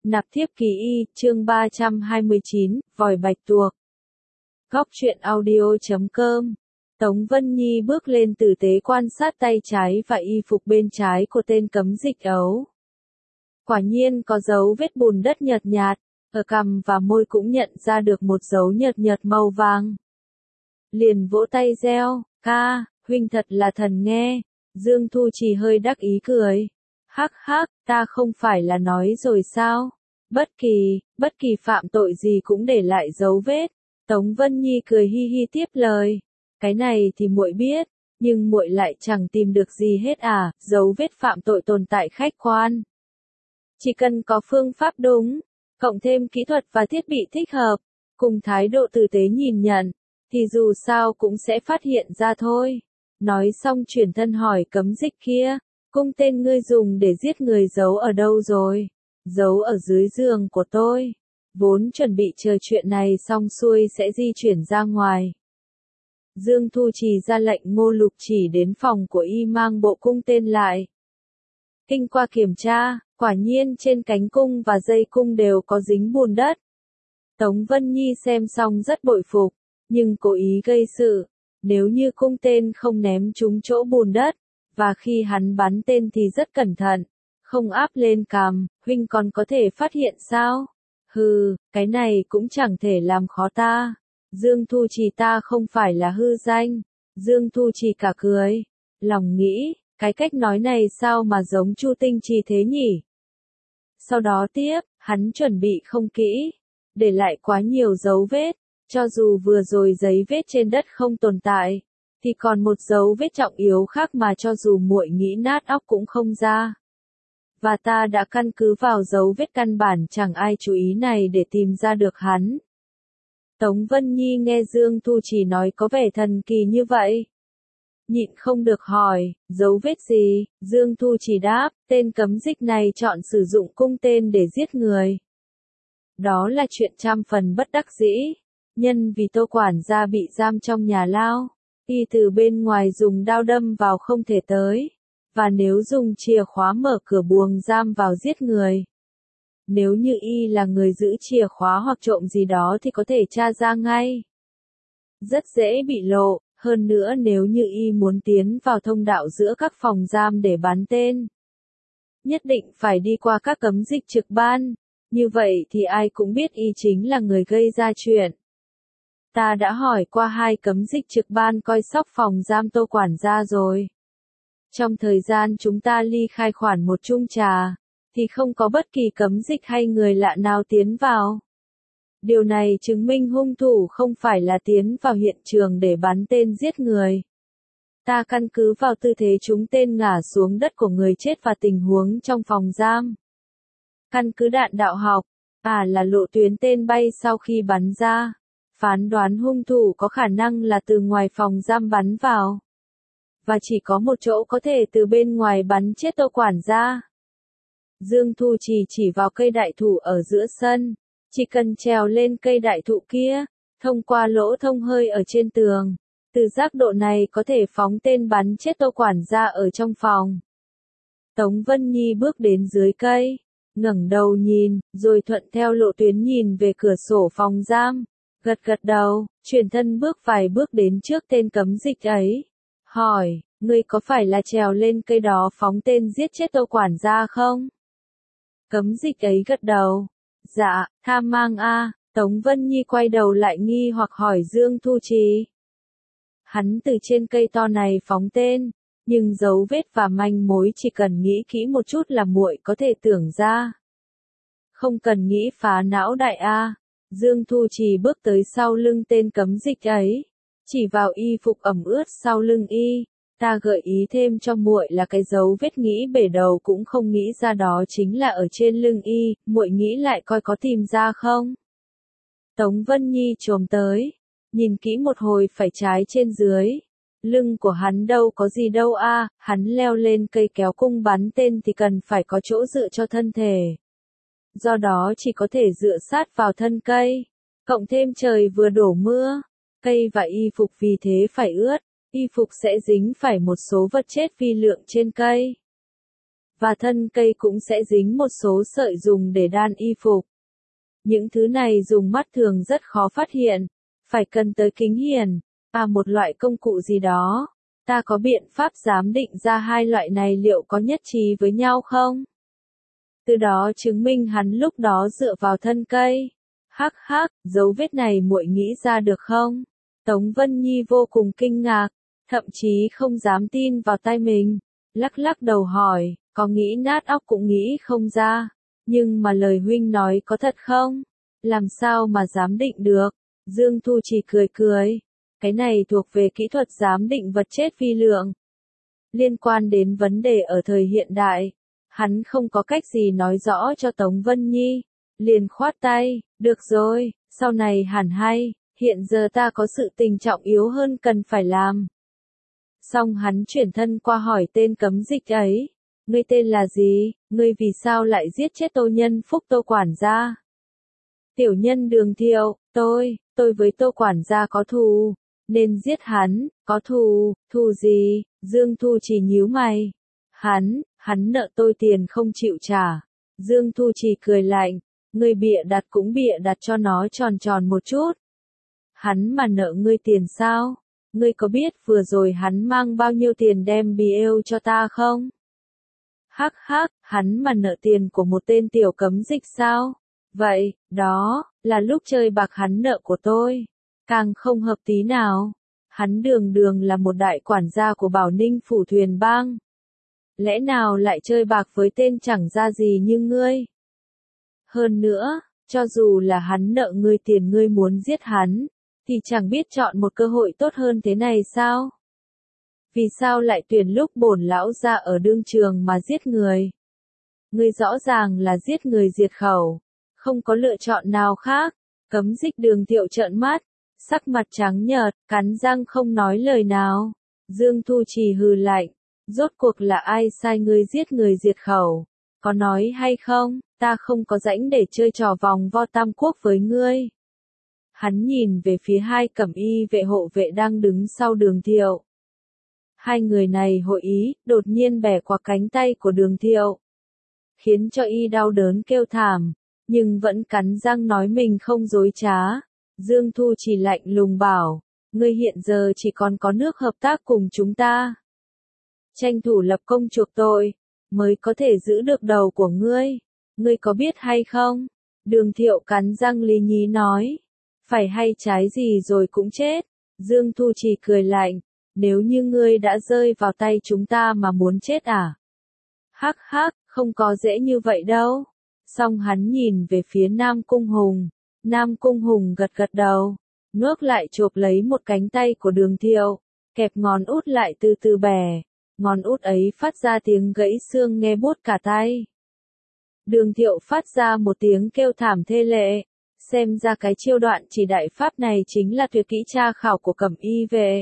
Nạp thiếp ký y, chương 329, vòi bạch tuộc. Góc truyện audio.com. Tống Vân Nhi bước lên tử tế quan sát tay trái và y phục bên trái của tên cấm dịch ấu. Quả nhiên có dấu vết bùn đất nhợt nhạt, ở cằm và môi cũng nhận ra được một dấu nhợt nhợt màu vàng. Liền vỗ tay reo, ca, huynh thật là thần nghe. Dương Thu Trì hơi đắc ý cười. Hắc hắc, ta không phải là nói rồi sao? Bất kỳ phạm tội gì cũng để lại dấu vết. Tống Vân Nhi cười hi hi tiếp lời. Cái này thì muội biết, nhưng muội lại chẳng tìm được gì hết à, dấu vết phạm tội tồn tại khách quan. Chỉ cần có phương pháp đúng, cộng thêm kỹ thuật và thiết bị thích hợp, cùng thái độ tử tế nhìn nhận, thì dù sao cũng sẽ phát hiện ra thôi. Nói xong chuyển thân hỏi cấm dịch kia, cung tên ngươi dùng để giết người giấu ở đâu rồi? Giấu ở dưới giường của tôi. Vốn chuẩn bị chờ chuyện này xong xuôi sẽ di chuyển ra ngoài. Dương Thu Trì ra lệnh Ngô Lục Chỉ đến phòng của y mang bộ cung tên lại. Kinh qua kiểm tra, quả nhiên trên cánh cung và dây cung đều có dính bùn đất. Tống Vân Nhi xem xong rất bội phục, nhưng cố ý gây sự. Nếu như cung tên không ném trúng chỗ bùn đất, và khi hắn bắn tên thì rất cẩn thận, không áp lên cằm, huynh còn có thể phát hiện sao? Hừ, cái này cũng chẳng thể làm khó ta. Dương Thu Trì ta không phải là hư danh. Dương Thu Trì cả cười. Lòng nghĩ, cái cách nói này sao mà giống Chu Tinh Trì thế nhỉ? Sau đó tiếp, hắn chuẩn bị không kỹ, để lại quá nhiều dấu vết. Cho dù vừa rồi giấy vết trên đất không tồn tại, thì còn một dấu vết trọng yếu khác mà cho dù muội nghĩ nát óc cũng không ra. Và ta đã căn cứ vào dấu vết căn bản chẳng ai chú ý này để tìm ra được hắn. Tống Vân Nhi nghe Dương Thu Trì nói có vẻ thần kỳ như vậy. Nhịn không được hỏi, dấu vết gì? Dương Thu Trì đáp, tên cấm dịch này chọn sử dụng cung tên để giết người. Đó là chuyện trăm phần bất đắc dĩ. Nhân vì Tô quản gia bị giam trong nhà lao, y từ bên ngoài dùng đao đâm vào không thể tới. Và nếu dùng chìa khóa mở cửa buồng giam vào giết người. Nếu như y là người giữ chìa khóa hoặc trộm gì đó thì có thể tra ra ngay. Rất dễ bị lộ, hơn nữa nếu như y muốn tiến vào thông đạo giữa các phòng giam để bắn tên. Nhất định phải đi qua các cấm dịch trực ban, như vậy thì ai cũng biết y chính là người gây ra chuyện. Ta đã hỏi qua hai cấm dịch trực ban coi sóc phòng giam Tô quản gia rồi. Trong thời gian chúng ta ly khai khoản một chung trà, thì không có bất kỳ cấm dịch hay người lạ nào tiến vào. Điều này chứng minh hung thủ không phải là tiến vào hiện trường để bắn tên giết người. Ta căn cứ vào tư thế trúng tên ngã xuống đất của người chết và tình huống trong phòng giam. Căn cứ đạn đạo học, là lộ tuyến tên bay sau khi bắn ra. Phán đoán hung thủ có khả năng là từ ngoài phòng giam bắn vào. Và chỉ có một chỗ có thể từ bên ngoài bắn chết Tô quản gia. Dương Thu Trì chỉ vào cây đại thụ ở giữa sân. Chỉ cần trèo lên cây đại thụ kia, thông qua lỗ thông hơi ở trên tường. Từ giác độ này có thể phóng tên bắn chết Tô quản gia ở trong phòng. Tống Vân Nhi bước đến dưới cây, ngẩng đầu nhìn, rồi thuận theo lộ tuyến nhìn về cửa sổ phòng giam. Gật đầu, chuyển thân bước vài bước đến trước tên cấm dịch ấy. Hỏi, ngươi có phải là trèo lên cây đó phóng tên giết chết Tô quản gia không? Cấm dịch ấy gật đầu. Dạ, tham mang a. Tống Vân Nhi quay đầu lại nghi hoặc hỏi Dương Thu Trì. Hắn từ trên cây to này phóng tên, nhưng dấu vết và manh mối chỉ cần nghĩ kỹ một chút là muội có thể tưởng ra. Không cần nghĩ phá não đại a. Dương Thu Trì bước tới sau lưng tên cấm dịch ấy, chỉ vào y phục ẩm ướt sau lưng y. Ta gợi ý thêm cho muội là cái dấu vết nghĩ bể đầu cũng không nghĩ ra đó chính là ở trên lưng y, muội nghĩ lại coi có tìm ra không? Tống Vân Nhi chồm tới, nhìn kỹ một hồi phải trái trên dưới. Lưng của hắn đâu có gì đâu a, hắn leo lên cây kéo cung bắn tên thì cần phải có chỗ dựa cho thân thể. Do đó chỉ có thể dựa sát vào thân cây, cộng thêm trời vừa đổ mưa, cây và y phục vì thế phải ướt. Y phục sẽ dính phải một số vật chết vi lượng trên cây. và thân cây cũng sẽ dính một số sợi dùng để đan y phục. Những thứ này dùng mắt thường rất khó phát hiện, phải cần tới kính hiển, một loại công cụ gì đó. Ta có biện pháp giám định ra hai loại này liệu có nhất trí với nhau không? Từ đó chứng minh hắn lúc đó dựa vào thân cây. Hắc hắc, dấu vết này muội nghĩ ra được không? Tống Vân Nhi vô cùng kinh ngạc, thậm chí không dám tin vào tai mình, lắc lắc đầu hỏi, có nghĩ nát óc cũng nghĩ không ra, nhưng mà lời huynh nói có thật không? Làm sao mà giám định được? Dương Thu chỉ cười cười, cái này thuộc về kỹ thuật giám định vật chết vi lượng. Liên quan đến vấn đề ở thời hiện đại, hắn không có cách gì nói rõ cho Tống Vân Nhi, liền khoát tay, được rồi, sau này hẳn hay, hiện giờ ta có sự tình trọng yếu hơn cần phải làm. Xong hắn chuyển thân qua hỏi tên cấm dịch ấy, ngươi tên là gì, ngươi vì sao lại giết chết Tô Nhân Phúc Tô quản gia? Tiểu nhân Đường Thiệu, tôi với Tô quản gia có thù, nên giết hắn, có thù gì? Dương Thu chỉ nhíu mày. Hắn nợ tôi tiền không chịu trả. Dương Thu chỉ cười lạnh, ngươi bịa đặt cũng bịa đặt cho nó tròn tròn một chút. Hắn mà nợ ngươi tiền sao? Ngươi có biết vừa rồi hắn mang bao nhiêu tiền đem biêu cho ta không? Hắc hắc, hắn mà nợ tiền của một tên tiểu cấm dịch sao? Vậy, đó, là lúc chơi bạc hắn nợ của tôi. Càng không hợp tí nào. Hắn đường đường là một đại quản gia của Bảo Ninh Phủ Thuyền Bang. Lẽ nào lại chơi bạc với tên chẳng ra gì như ngươi? Hơn nữa, cho dù là hắn nợ ngươi tiền ngươi muốn giết hắn, thì chẳng biết chọn một cơ hội tốt hơn thế này sao? Vì sao lại tuyển lúc bổn lão ra ở đương trường mà giết người? Ngươi rõ ràng là giết người diệt khẩu, không có lựa chọn nào khác. Cấm dịch Đường Thiệu trợn mắt, sắc mặt trắng nhợt, cắn răng không nói lời nào. Dương Thu Trì hừ lạnh, rốt cuộc là ai sai ngươi giết người diệt khẩu? Có nói hay không, ta không có rãnh để chơi trò vòng vo tam quốc với ngươi. Hắn nhìn về phía hai cẩm y vệ hộ vệ đang đứng sau Đường Thiệu. Hai người này hội ý, đột nhiên bẻ qua cánh tay của Đường Thiệu, khiến cho y đau đớn kêu thảm, nhưng vẫn cắn răng nói mình không dối trá. Dương Thu chỉ lạnh lùng bảo, ngươi hiện giờ chỉ còn có nước hợp tác cùng chúng ta. Tranh thủ lập công chuộc tội, mới có thể giữ được đầu của ngươi. Ngươi có biết hay không? Đường Thiệu cắn răng lý nhí nói, phải hay trái gì rồi cũng chết. Dương Thu chỉ cười lạnh, nếu như ngươi đã rơi vào tay chúng ta mà muốn chết à? Hắc hắc, không có dễ như vậy đâu. Xong hắn nhìn về phía Nam Cung Hùng. Nam Cung Hùng gật gật đầu, ngước lại chộp lấy một cánh tay của Đường Thiệu, kẹp ngón út lại từ từ bẻ. Ngón út ấy phát ra tiếng gãy xương nghe buốt cả tay. Đường Thiệu phát ra một tiếng kêu thảm thê lệ. Xem ra cái chiêu đoạn chỉ đại pháp này chính là tuyệt kỹ tra khảo của cẩm y vệ.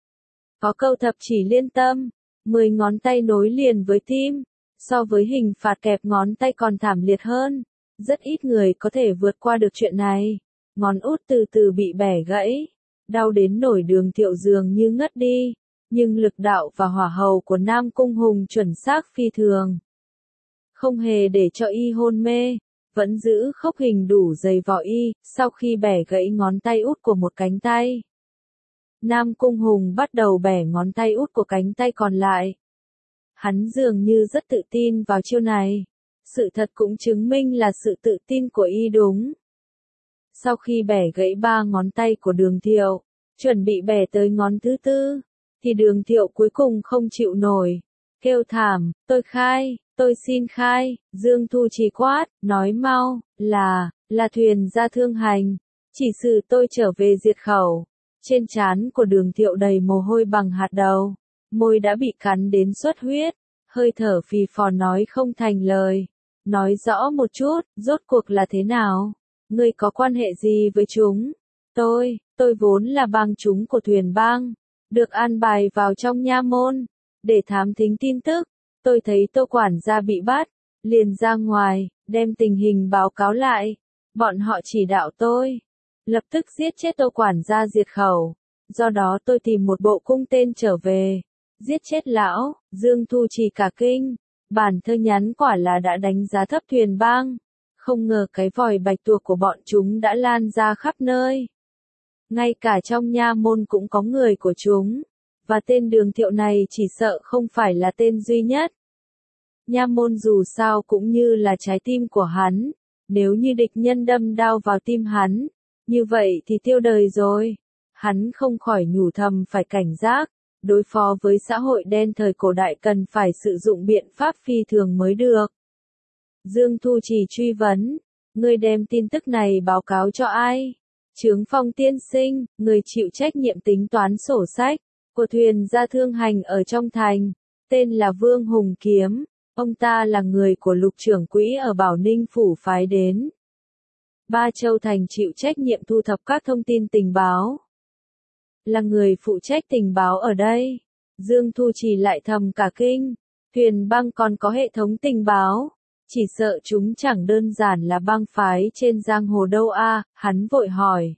Có câu thập chỉ liên tâm, 10 ngón tay nối liền với tim. So với hình phạt kẹp ngón tay còn thảm liệt hơn. Rất ít người có thể vượt qua được chuyện này. Ngón út từ từ bị bẻ gãy. Đau đến nổi Đường Thiệu dường như ngất đi. Nhưng lực đạo và hỏa hầu của Nam Cung Hùng chuẩn xác phi thường. Không hề để cho y hôn mê. Vẫn giữ khốc hình đủ dày vỏ y. Sau khi bẻ gãy ngón tay út của một cánh tay, Nam Cung Hùng bắt đầu bẻ ngón tay út của cánh tay còn lại. Hắn dường như rất tự tin vào chiêu này. Sự thật cũng chứng minh là sự tự tin của y đúng. Sau khi bẻ gãy 3 ngón tay của Đường Thiệu, chuẩn bị bẻ tới ngón thứ tư, thì Đường Thiệu cuối cùng không chịu nổi. Kêu thảm, tôi xin khai. Dương Thu Trì quát, nói mau, là thuyền ra thương hành. Chỉ xử tôi trở về diệt khẩu. Trên trán của Đường Thiệu đầy mồ hôi bằng hạt đậu. Môi đã bị cắn đến xuất huyết, hơi thở phì phò nói không thành lời. Nói rõ một chút, rốt cuộc là thế nào? Ngươi có quan hệ gì với chúng? Tôi vốn là bang chúng của Thuyền Bang, được an bài vào trong nha môn, để thám thính tin tức. Tôi thấy Tô quản gia bị bắt, liền ra ngoài, đem tình hình báo cáo lại. Bọn họ chỉ đạo tôi lập tức giết chết Tô quản gia diệt khẩu. Do đó tôi tìm một bộ cung tên trở về, giết chết lão. Dương Thu Trì cả kinh, Bản thơ nhắn quả là đã đánh giá thấp Thuyền Bang. Không ngờ cái vòi bạch tuộc của bọn chúng đã lan ra khắp nơi. Ngay cả trong nha môn cũng có người của chúng. Và tên Đường Thiệu này chỉ sợ không phải là tên duy nhất. Nha môn dù sao cũng như là trái tim của hắn. Nếu như địch nhân đâm đao vào tim hắn, như vậy thì tiêu đời rồi. Hắn không khỏi nhủ thầm phải cảnh giác. Đối phó với xã hội đen thời cổ đại cần phải sử dụng biện pháp phi thường mới được. Dương Thu Trì truy vấn, ngươi đem tin tức này báo cáo cho ai? Chướng Phong tiên sinh, người chịu trách nhiệm tính toán sổ sách của Thuyền gia thương hành ở trong thành, tên là Vương Hùng Kiếm, ông ta là người của Lục trưởng quỹ ở Bảo Ninh phủ phái đến Ba Châu thành chịu trách nhiệm thu thập các thông tin tình báo. Là người phụ trách tình báo ở đây. Dương Thu Trì lại thầm cả kinh, Thuyền Bang còn có hệ thống tình báo, chỉ sợ chúng chẳng đơn giản là bang phái trên giang hồ đâu a. Hắn vội hỏi.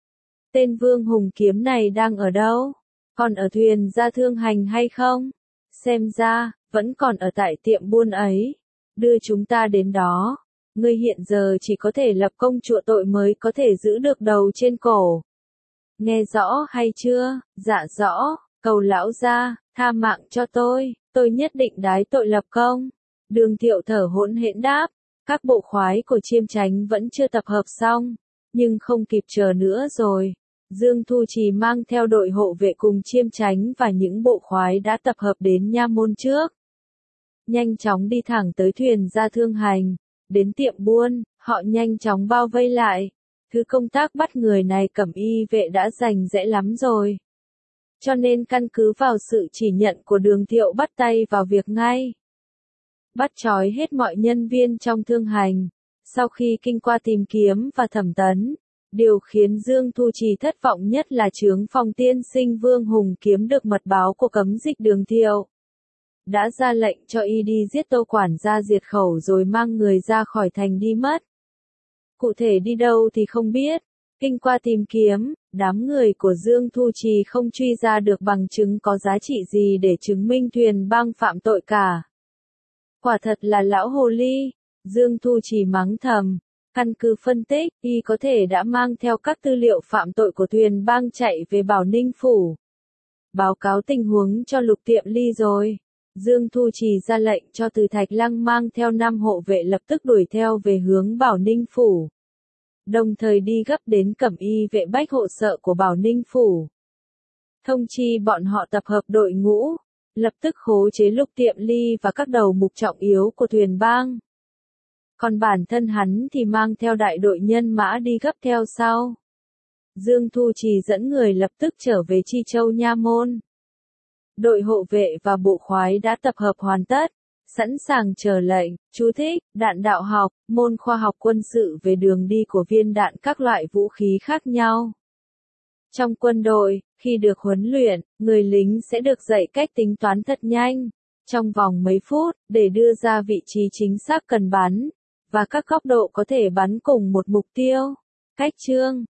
Tên Vương Hùng Kiếm này đang ở đâu? Còn ở Thuyền gia thương hành hay không? Xem ra, vẫn còn ở tại tiệm buôn ấy. Đưa chúng ta đến đó. Ngươi hiện giờ chỉ có thể lập công chuộc tội mới có thể giữ được đầu trên cổ. Nghe rõ hay chưa? Dạ rõ, cầu lão gia, tha mạng cho tôi nhất định đái tội lập công. Đường Thiệu thở hỗn hển đáp, các bộ khoái của Chiêm Chánh vẫn chưa tập hợp xong, nhưng không kịp chờ nữa rồi. Dương Thu Trì mang theo đội hộ vệ cùng Chiêm Chánh và những bộ khoái đã tập hợp đến nha môn trước. Nhanh chóng đi thẳng tới Thuyền gia thương hành, đến tiệm buôn, họ nhanh chóng bao vây lại. Thứ công tác bắt người này cẩm y vệ đã rành rẽ lắm rồi. Cho nên căn cứ vào sự chỉ nhận của Đường Thiệu bắt tay vào việc ngay. Bắt trói hết mọi nhân viên trong thương hành. Sau khi kinh qua tìm kiếm và thẩm tấn, điều khiến Dương Thu Trì thất vọng nhất là Chướng Phong tiên sinh Vương Hùng Kiếm được mật báo của cấm dịch Đường Thiệu. Đã ra lệnh cho y đi giết Tô quản gia diệt khẩu rồi mang người ra khỏi thành đi mất. Cụ thể đi đâu thì không biết. Kinh qua tìm kiếm, đám người của Dương Thu Trì không truy ra được bằng chứng có giá trị gì để chứng minh Thuyền Bang phạm tội cả. Quả thật là lão hồ ly. Dương Thu Trì mắng thầm. Căn cứ phân tích, y có thể đã mang theo các tư liệu phạm tội của Thuyền Bang chạy về Bảo Ninh phủ. Báo cáo tình huống cho Lục Tiệm Ly rồi. Dương Thu Trì ra lệnh cho Từ Thạch Lăng mang theo 5 hộ vệ lập tức đuổi theo về hướng Bảo Ninh phủ. Đồng thời đi gấp đến cẩm y vệ bách hộ sợ của Bảo Ninh phủ. Thông chi bọn họ tập hợp đội ngũ, lập tức khống chế Lục Tiệm Ly và các đầu mục trọng yếu của Thuyền Bang. Còn bản thân hắn thì mang theo đại đội nhân mã đi gấp theo sau. Dương Thu Trì dẫn người lập tức trở về Chi Châu nha môn. Đội hộ vệ và bộ khoái đã tập hợp hoàn tất, sẵn sàng chờ lệnh. Chú thích, đạn đạo học, môn khoa học quân sự về đường đi của viên đạn các loại vũ khí khác nhau. Trong quân đội, khi được huấn luyện, người lính sẽ được dạy cách tính toán thật nhanh, trong vòng mấy phút, để đưa ra vị trí chính xác cần bắn, và các góc độ có thể bắn cùng một mục tiêu. Cách chương